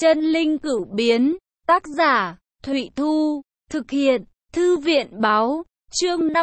Chân linh cửu biến, tác giả, Thụy Thu, thực hiện, Thư viện báo, chương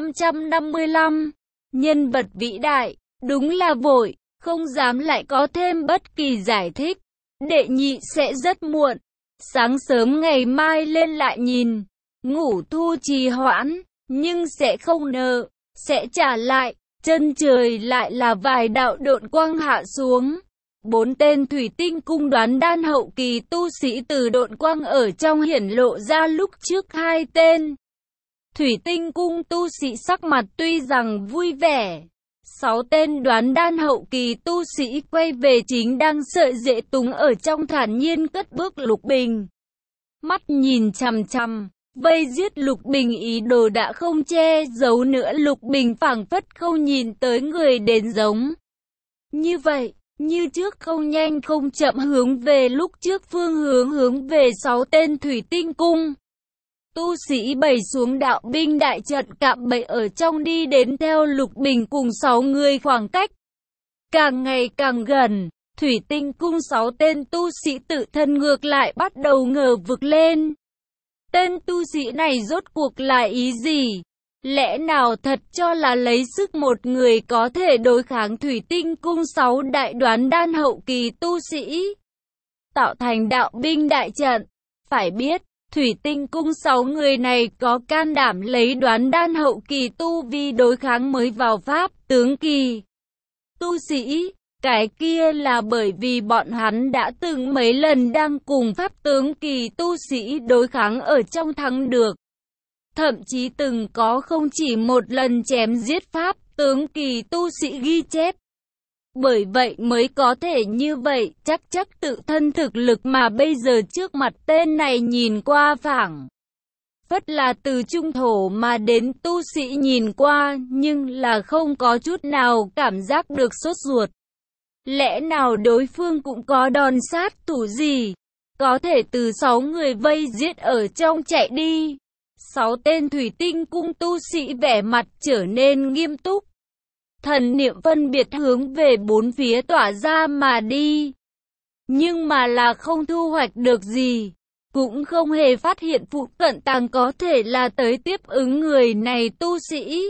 555. Nhân vật vĩ đại, đúng là vội, không dám lại có thêm bất kỳ giải thích. Đệ nhị sẽ rất muộn, sáng sớm ngày mai lên lại nhìn. Ngủ thu trì hoãn, nhưng sẽ không nợ, sẽ trả lại. Chân trời lại là vài đạo độn quang hạ xuống. 4 tên thủy tinh cung đoán đan hậu kỳ tu sĩ từ độn quang ở trong hiển lộ ra lúc trước 2 tên. Thủy tinh cung tu sĩ sắc mặt tuy rằng vui vẻ. 6 tên đoán đan hậu kỳ tu sĩ quay về chính đang sợi dễ túng ở trong thản nhiên cất bước Lục Bình. Mắt nhìn chằm chằm, vây giết Lục Bình ý đồ đã không che giấu nữa. Lục Bình phảng phất không nhìn tới người đến giống. Như vậy, như trước không nhanh không chậm hướng về lúc trước phương hướng về 6 tên thủy tinh cung. Tu sĩ bày xuống đạo binh đại trận cạm bẫy ở trong đi đến theo Lục Bình cùng 6 người khoảng cách. Càng ngày càng gần, thủy tinh cung 6 tên tu sĩ tự thân ngược lại bắt đầu ngờ vực lên. Tên tu sĩ này rốt cuộc là ý gì? Lẽ nào thật cho là lấy sức một người có thể đối kháng thủy tinh cung 6 đại đoán đan hậu kỳ tu sĩ, tạo thành đạo binh đại trận? Phải biết, thủy tinh cung 6 người này có can đảm lấy đoán đan hậu kỳ tu vi đối kháng mới vào pháp tướng kỳ tu sĩ. Cái kia là bởi vì bọn hắn đã từng mấy lần đang cùng pháp tướng kỳ tu sĩ đối kháng ở trong thắng được. Thậm chí từng có không chỉ một lần chém giết pháp tướng kỳ tu sĩ ghi chép. Bởi vậy mới có thể như vậy, chắc tự thân thực lực mà bây giờ trước mặt tên này nhìn qua phảng phất là từ trung thổ mà đến tu sĩ nhìn qua, nhưng là không có chút nào cảm giác được sốt ruột. Lẽ nào đối phương cũng có đòn sát thủ gì, có thể từ 6 người vây giết ở trong chạy đi? 6 tên thủy tinh cung tu sĩ vẻ mặt trở nên nghiêm túc. Thần niệm phân biệt hướng về bốn phía tỏa ra mà đi. Nhưng mà là không thu hoạch được gì. Cũng không hề phát hiện phụ cận tàng có thể là tới tiếp ứng người này tu sĩ.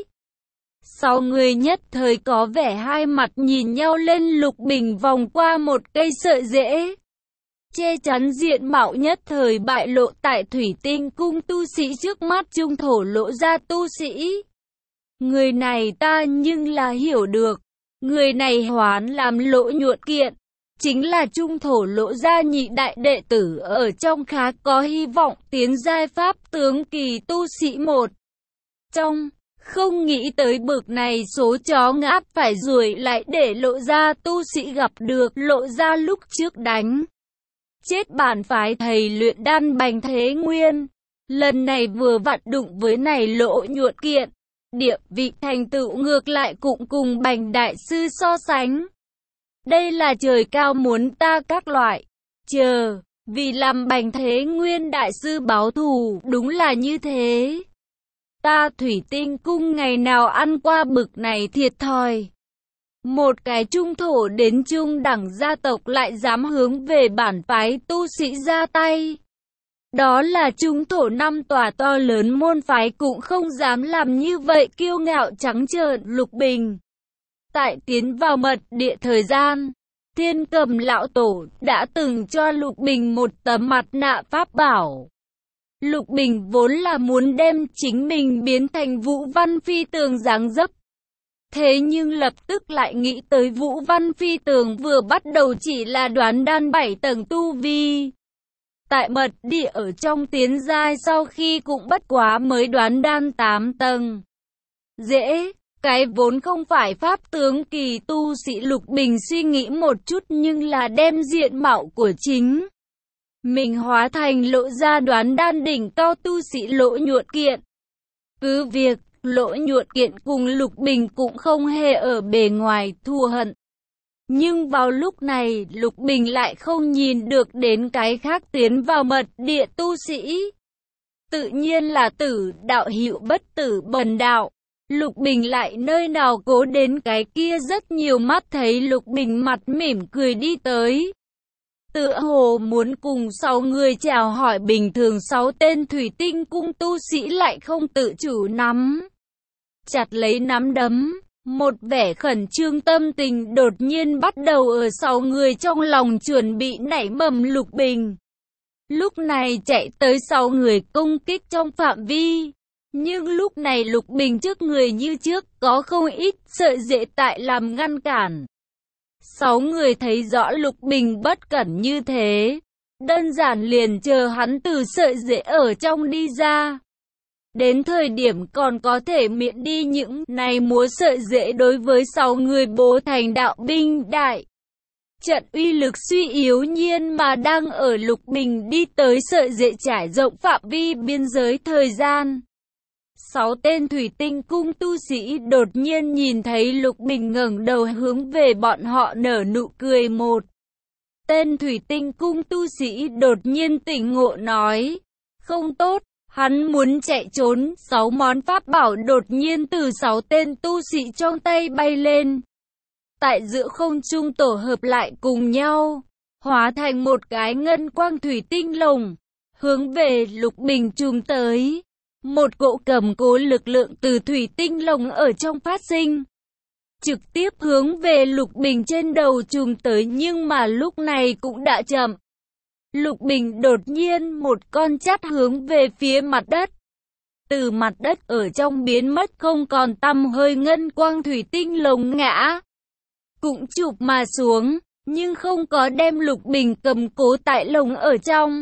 6 người nhất thời có vẻ hai mặt nhìn nhau lên. Lục Bình vòng qua một cây sợi rễ che chắn diện mạo nhất thời bại lộ tại thủy tinh cung tu sĩ trước mắt. Trung thổ lộ ra tu sĩ. Người này ta nhưng là hiểu được. Người này hoán làm Lỗ Nhuận Kiện, chính là trung thổ lộ ra nhị đại đệ tử ở trong khá có hy vọng tiến giai pháp tướng kỳ tu sĩ một trong. Không nghĩ tới bực này số chó ngáp phải ruồi lại để lộ ra tu sĩ gặp được lộ ra lúc trước đánh chết bản phái thầy luyện đan Bành Thế Nguyên. Lần này vừa vặn đụng với này Lỗ Nhuận Kiện, địa vị thành tựu ngược lại cũng cùng Bành đại sư so sánh. Đây là trời cao muốn ta các loại chờ vì làm Bành Thế Nguyên đại sư báo thù, đúng là như thế. Ta thủy tinh cung ngày nào ăn qua bực này thiệt thòi. Một cái trung thổ đến trung đẳng gia tộc lại dám hướng về bản phái tu sĩ ra tay. Đó là trung thổ 5 tòa to lớn môn phái cũng không dám làm như vậy, kiêu ngạo trắng trợn. Lục Bình tại tiến vào mật địa thời gian, Thiên Cầm lão tổ đã từng cho Lục Bình một tấm mặt nạ pháp bảo. Lục Bình vốn là muốn đem chính mình biến thành Vũ Văn Phi Tường dáng dấp. Thế nhưng lập tức lại nghĩ tới Vũ Văn Phi Tường vừa bắt đầu chỉ là đoán đan 7 tầng tu vi. Tại mật địa ở trong tiến giai sau khi cũng bất quá mới đoán đan 8 tầng. Dễ, cái vốn không phải pháp tướng kỳ tu sĩ. Lục Bình suy nghĩ một chút nhưng là đem diện mạo của chính mình hóa thành lộ ra đoán đan đỉnh cao tu sĩ Lỗ Nhuận Kiện. Cứ việc Lỗ Nhuận Kiện cùng Lục Bình cũng không hề ở bề ngoài thù hận, nhưng vào lúc này Lục Bình lại không nhìn được đến cái khác tiến vào mật địa tu sĩ. Tự nhiên là tử đạo hữu bất tử bần đạo. Lục Bình lại nơi nào cố đến cái kia rất nhiều mắt thấy Lục Bình mặt mỉm cười đi tới. tựa hồ muốn cùng 6 người chào hỏi bình thường. 6 tên thủy tinh cung tu sĩ lại không tự chủ nắm chặt lấy nắm đấm. Một vẻ khẩn trương tâm tình đột nhiên bắt đầu ở 6 người trong lòng chuẩn bị nảy mầm. Lục Bình lúc này chạy tới 6 người công kích trong phạm vi. Nhưng lúc này Lục Bình trước người như trước có không ít sợi rễ tại làm ngăn cản. 6 người thấy rõ Lục Bình bất cẩn như thế, đơn giản liền chờ hắn từ sợi rễ ở trong đi ra. Đến thời điểm còn có thể miễn đi những này múa sợi rễ đối với 6 người bố thành đạo binh đại. Trận uy lực suy yếu nhiên mà đang ở Lục Bình đi tới sợi rễ trải rộng phạm vi biên giới thời gian. 6 tên thủy tinh cung tu sĩ đột nhiên nhìn thấy Lục Bình ngẩng đầu hướng về bọn họ nở nụ cười. Một tên thủy tinh cung tu sĩ đột nhiên tỉnh ngộ nói, không tốt, hắn muốn chạy trốn. 6 món pháp bảo đột nhiên từ 6 tên tu sĩ trong tay bay lên. Tại giữa không trung tổ hợp lại cùng nhau, hóa thành một cái ngân quang thủy tinh lồng, hướng về Lục Bình chùm tới. Một cỗ cầm cố lực lượng từ thủy tinh lồng ở trong phát sinh, trực tiếp hướng về Lục Bình trên đầu chùm tới, nhưng mà lúc này cũng đã chậm. Lục Bình đột nhiên một con chát hướng về phía mặt đất. Từ mặt đất ở trong biến mất không còn tăm hơi, ngân quang thủy tinh lồng ngã cũng chụp mà xuống, nhưng không có đem Lục Bình cầm cố tại lồng ở trong.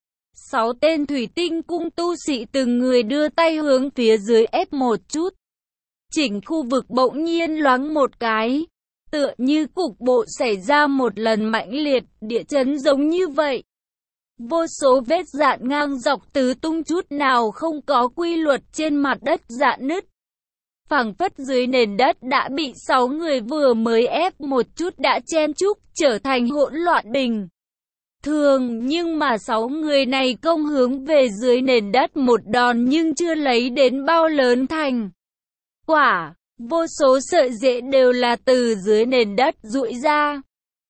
6 tên thủy tinh cung tu sĩ từng người đưa tay hướng phía dưới ép một chút. Chỉnh khu vực bỗng nhiên loáng một cái, tựa như cục bộ xảy ra một lần mãnh liệt địa chấn giống như vậy. Vô số vết rạn ngang dọc tứ tung, chút nào không có quy luật trên mặt đất rạn nứt. Phảng phất dưới nền đất đã bị 6 người vừa mới ép một chút đã chen chúc trở thành hỗn loạn bình thường, nhưng mà 6 người này công hướng về dưới nền đất một đòn nhưng chưa lấy đến bao lớn thành quả. Vô số sợi rễ đều là từ dưới nền đất rũi ra.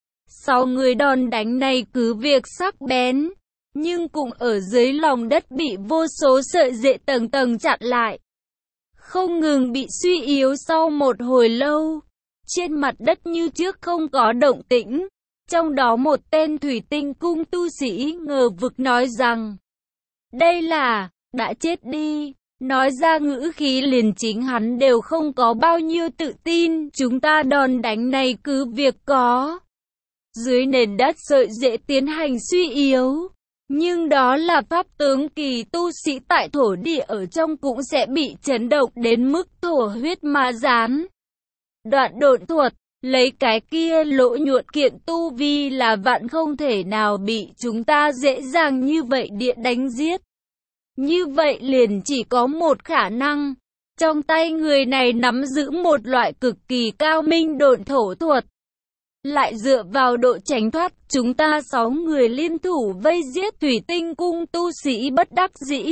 6 người đòn đánh này cứ việc sắc bén, nhưng cũng ở dưới lòng đất bị vô số sợi rễ tầng tầng chặn lại, không ngừng bị suy yếu. Sau một hồi lâu, trên mặt đất như trước không có động tĩnh. Trong đó một tên thủy tinh cung tu sĩ ngờ vực nói rằng, đây là, đã chết đi. Nói ra ngữ khí liền chính hắn đều không có bao nhiêu tự tin. Chúng ta đòn đánh này cứ việc có dưới nền đất sợi rễ tiến hành suy yếu, nhưng đó là pháp tướng kỳ tu sĩ tại thổ địa ở trong cũng sẽ bị chấn động đến mức thổ huyết mà rán. Đoạn độn thuật, lấy cái kia lỗ nhuộn kiện tu vi là vạn không thể nào bị chúng ta dễ dàng như vậy địa đánh giết. Như vậy liền chỉ có một khả năng, trong tay người này nắm giữ một loại cực kỳ cao minh độn thổ thuật. Lại dựa vào độ tránh thoát, chúng ta 6 người liên thủ vây giết thủy tinh cung tu sĩ bất đắc dĩ.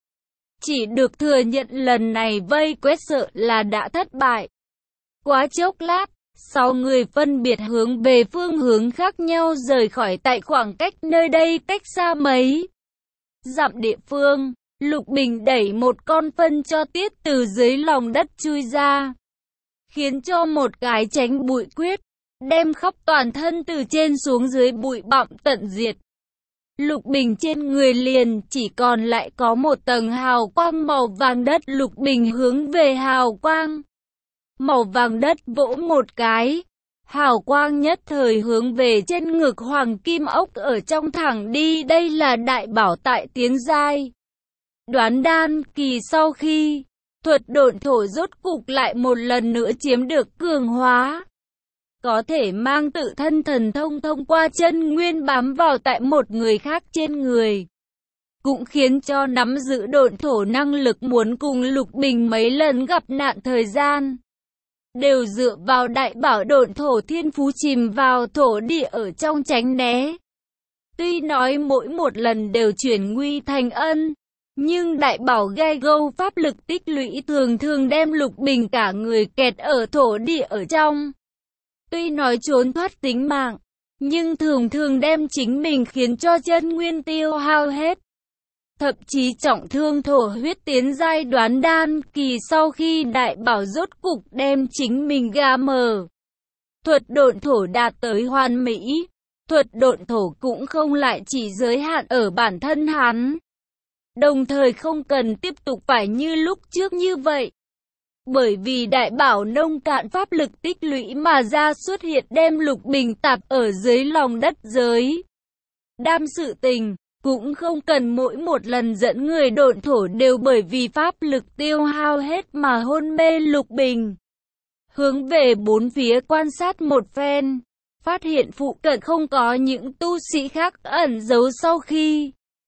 Chỉ được thừa nhận lần này vây quét sợ là đã thất bại. Quá chốc lát, 6 người phân biệt hướng về phương hướng khác nhau rời khỏi tại khoảng cách nơi đây cách xa mấy dặm địa phương. Lục Bình đẩy một con phân cho tiết từ dưới lòng đất chui ra, khiến cho một cái tránh bụi quyết, đem khắp toàn thân từ trên xuống dưới bụi bặm tận diệt. Lục Bình trên người liền chỉ còn lại có một tầng hào quang màu vàng đất. Lục Bình hướng về hào quang màu vàng đất vỗ một cái, hào quang nhất thời hướng về trên ngực hoàng kim ốc ở trong thẳng đi. Đây là đại bảo tại tiến giai đoán đan kỳ, sau khi thuật độn thổ rốt cục lại một lần nữa chiếm được cường hóa, có thể mang tự thân thần thông thông qua chân nguyên bám vào tại một người khác trên người, cũng khiến cho nắm giữ độn thổ năng lực muốn cùng Lục Bình mấy lần gặp nạn thời gian, đều dựa vào đại bảo độn thổ thiên phú chìm vào thổ địa ở trong tránh né. Tuy nói mỗi một lần đều chuyển nguy thành ân, nhưng đại bảo gai gâu pháp lực tích lũy thường thường đem Lục Bình cả người kẹt ở thổ địa ở trong. Tuy nói trốn thoát tính mạng, nhưng thường thường đem chính mình khiến cho chân nguyên tiêu hao hết. Thậm chí trọng thương thổ huyết tiến giai đoán đan kỳ sau khi đại bảo rốt cục đem chính mình gà mờ. Thuật độn thổ đạt tới hoàn mỹ. Thuật độn thổ cũng không lại chỉ giới hạn ở bản thân hắn. Đồng thời không cần tiếp tục phải như lúc trước như vậy. Bởi vì đại bảo nông cạn pháp lực tích lũy mà ra xuất hiện đem Lục Bình tạp ở dưới lòng đất giới. Đam sự tình, cũng không cần mỗi một lần dẫn người độn thổ đều bởi vì pháp lực tiêu hao hết mà hôn mê Lục Bình. Hướng về bốn phía quan sát một phen, phát hiện phụ cận không có những tu sĩ khác ẩn giấu sau khi.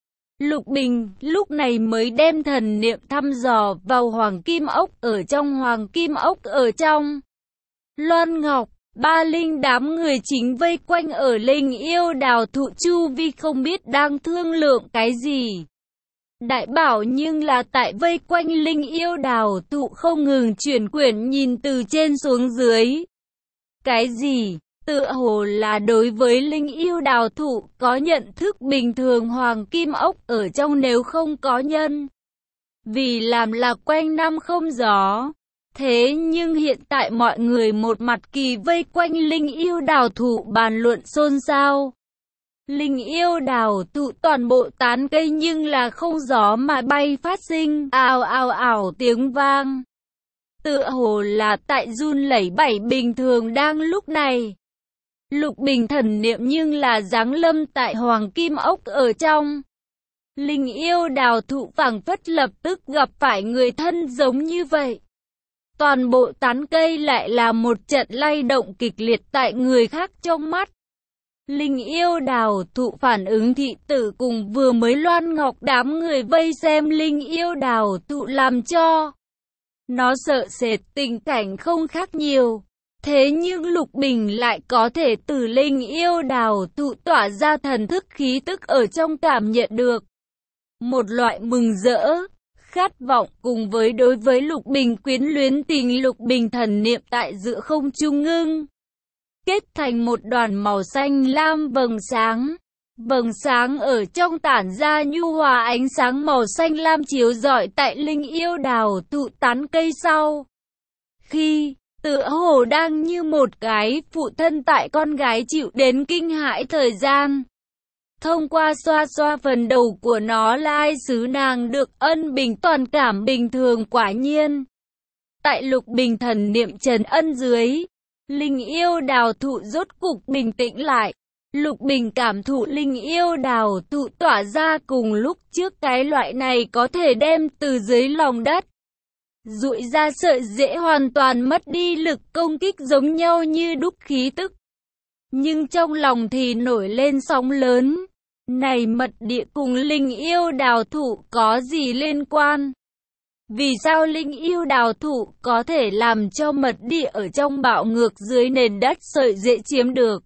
Lục Bình lúc này mới đem thần niệm thăm dò vào hoàng kim ốc ở trong hoàng kim ốc ở trong. Loan Ngọc, Ba Linh đám người chính vây quanh ở Linh Yêu Đào thụ chu vi không biết đang thương lượng cái gì. Đại bảo nhưng là tại vây quanh Linh Yêu Đào thụ không ngừng chuyển quyển nhìn từ trên xuống dưới. Cái gì? Tựa hồ là đối với Linh Yêu Đào thụ có nhận thức bình thường hoàng kim ốc ở trong nếu không có nhân. Vì làm là quanh năm không gió. Thế nhưng hiện tại mọi người một mặt kỳ vây quanh Linh Yêu Đào thụ bàn luận xôn xao. Linh Yêu Đào thụ toàn bộ tán cây nhưng là không gió mà bay phát sinh ào ào ào tiếng vang. Tựa hồ là tại run lẩy bẩy bình thường đang lúc này. Lục Bình thần niệm nhưng là giáng lâm tại hoàng kim ốc ở trong. Linh Yêu Đào thụ phảng phất lập tức gặp phải người thân giống như vậy. Toàn bộ tán cây lại là một trận lay động kịch liệt tại người khác trong mắt. Linh Yêu Đào thụ phản ứng thị tử cùng vừa mới Loan Ngọc đám người vây xem Linh Yêu Đào thụ làm cho. Nó sợ sệt tình cảnh không khác nhiều. Thế nhưng Lục Bình lại có thể từ Linh Yêu Đào thụ tỏa ra thần thức khí tức ở trong cảm nhận được. Một loại mừng rỡ, khát vọng cùng với đối với Lục Bình quyến luyến tình Lục Bình thần niệm tại giữa không trung ngưng. Kết thành một đoàn màu xanh lam vầng sáng. Vầng sáng ở trong tản ra nhu hòa ánh sáng màu xanh lam chiếu rọi tại Linh Yêu Đào thụ tán cây sau. Khi tựa hồ đang như một cái phụ thân tại con gái chịu đến kinh hãi thời gian. Thông qua xoa xoa phần đầu của nó lai xứ nàng được ân bình toàn cảm bình thường quả nhiên. Tại Lục Bình thần niệm trần ân dưới, Linh Yêu Đào thụ rốt cục bình tĩnh lại. Lục Bình cảm thụ Linh Yêu Đào thụ tỏa ra cùng lúc trước cái loại này có thể đem từ dưới lòng đất dụi ra sợi rễ hoàn toàn mất đi lực công kích giống nhau như đúc khí tức. Nhưng trong lòng thì nổi lên sóng lớn. Này mật địa cùng Linh Yêu Đào thụ có gì liên quan? Vì sao Linh Yêu Đào thụ có thể làm cho mật địa ở trong bạo ngược dưới nền đất sợi rễ chiếm được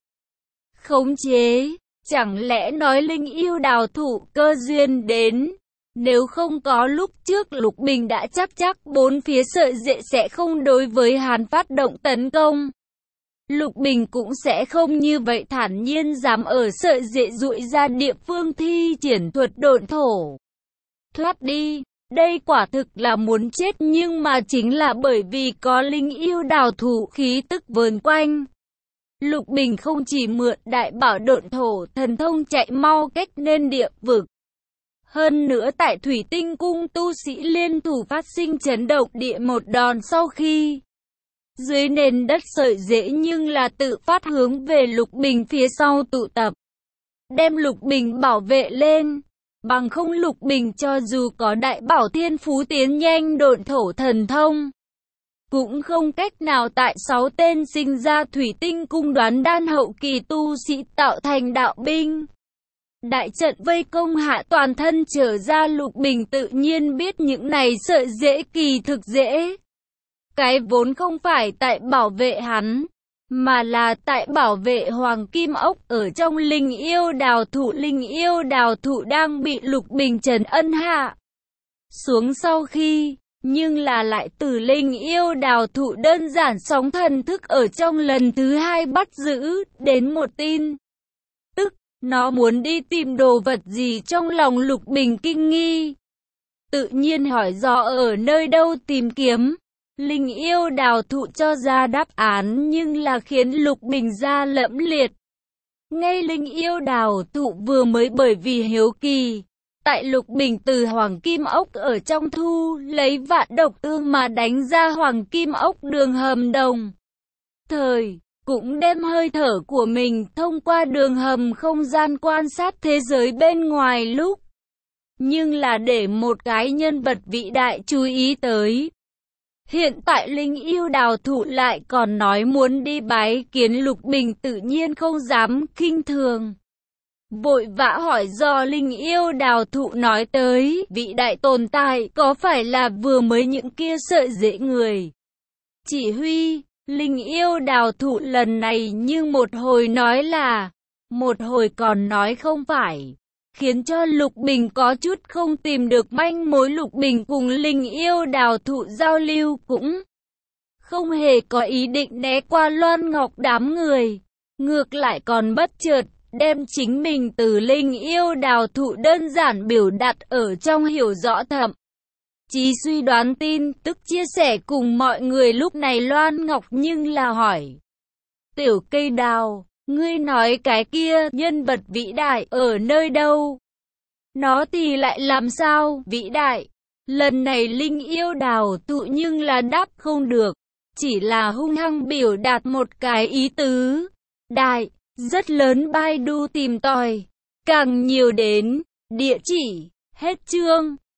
khống chế? Chẳng lẽ nói Linh Yêu Đào thụ cơ duyên đến? Nếu không có lúc trước Lục Bình đã chắc bốn phía sợi rễ sẽ không đối với hắn phát động tấn công. Lục Bình cũng sẽ không như vậy thản nhiên dám ở sợi rễ dụi ra địa phương thi triển thuật độn thổ. Thoát đi, đây quả thực là muốn chết nhưng mà chính là bởi vì có Linh Yêu Đào thụ khí tức vờn quanh. Lục Bình không chỉ mượn đại bảo độn thổ thần thông chạy mau cách nên địa vực. Hơn nữa tại Thủy Tinh Cung tu sĩ liên thủ phát sinh chấn động địa một đòn sau khi dưới nền đất sợi rễ nhưng là tự phát hướng về Lục Bình phía sau tụ tập. Đem Lục Bình bảo vệ lên. Bằng không Lục Bình cho dù có đại bảo thiên phú tiến nhanh độn thổ thần thông, cũng không cách nào tại 6 tên sinh ra Thủy Tinh Cung đoán đan hậu kỳ tu sĩ tạo thành đạo binh. Đại trận vây công hạ toàn thân trở ra Lục Bình tự nhiên biết những này sợi rễ kỳ thực dễ. Cái vốn không phải tại bảo vệ hắn, mà là tại bảo vệ Hoàng Kim Ốc ở trong Linh Yêu Đào thụ. Linh Yêu Đào thụ đang bị Lục Bình trần ân hạ xuống sau khi, nhưng là lại từ Linh Yêu Đào thụ đơn giản sóng thần thức ở trong lần thứ hai bắt giữ đến một tin. Nó muốn đi tìm đồ vật gì trong lòng Lục Bình kinh nghi. Tự nhiên hỏi dò ở nơi đâu tìm kiếm. Linh yêu đào thụ cho ra đáp án nhưng là khiến Lục Bình da lẫm liệt. Ngay linh yêu đào thụ vừa mới bởi vì hiếu kỳ. Tại Lục Bình từ hoàng kim ốc ở trong thu lấy vạn độc ương mà đánh ra hoàng kim ốc đường hầm đồng. Thời, cũng đem hơi thở của mình thông qua đường hầm không gian quan sát thế giới bên ngoài lúc. Nhưng là để một cái nhân vật vĩ đại chú ý tới. Hiện tại linh yêu đào thụ lại còn nói muốn đi bái kiến Lục Bình tự nhiên không dám khinh thường. Vội vã hỏi do linh yêu đào thụ nói tới vị đại tồn tại có phải là vừa mới những kia sợi rễ người. Chỉ huy, linh yêu đào thụ lần này nhưng một hồi nói là, một hồi còn nói không phải. Khiến cho Lục Bình có chút không tìm được manh mối. Lục Bình cùng linh yêu đào thụ giao lưu cũng không hề có ý định né qua Loan Ngọc đám người. Ngược lại còn bất chợt đem chính mình từ linh yêu đào thụ đơn giản biểu đạt ở trong hiểu rõ thậm chí suy đoán tin tức chia sẻ cùng mọi người. Lúc này Loan Ngọc nhưng là hỏi. Tiểu cây đào, ngươi nói cái kia nhân vật vĩ đại ở nơi đâu? Nó thì lại làm sao vĩ đại? Lần này linh yêu đào thụ nhưng là đáp không được. Chỉ là hung hăng biểu đạt một cái ý tứ. Đại, rất lớn Baidu tìm tòi. Càng nhiều đến, địa chỉ, hết chương.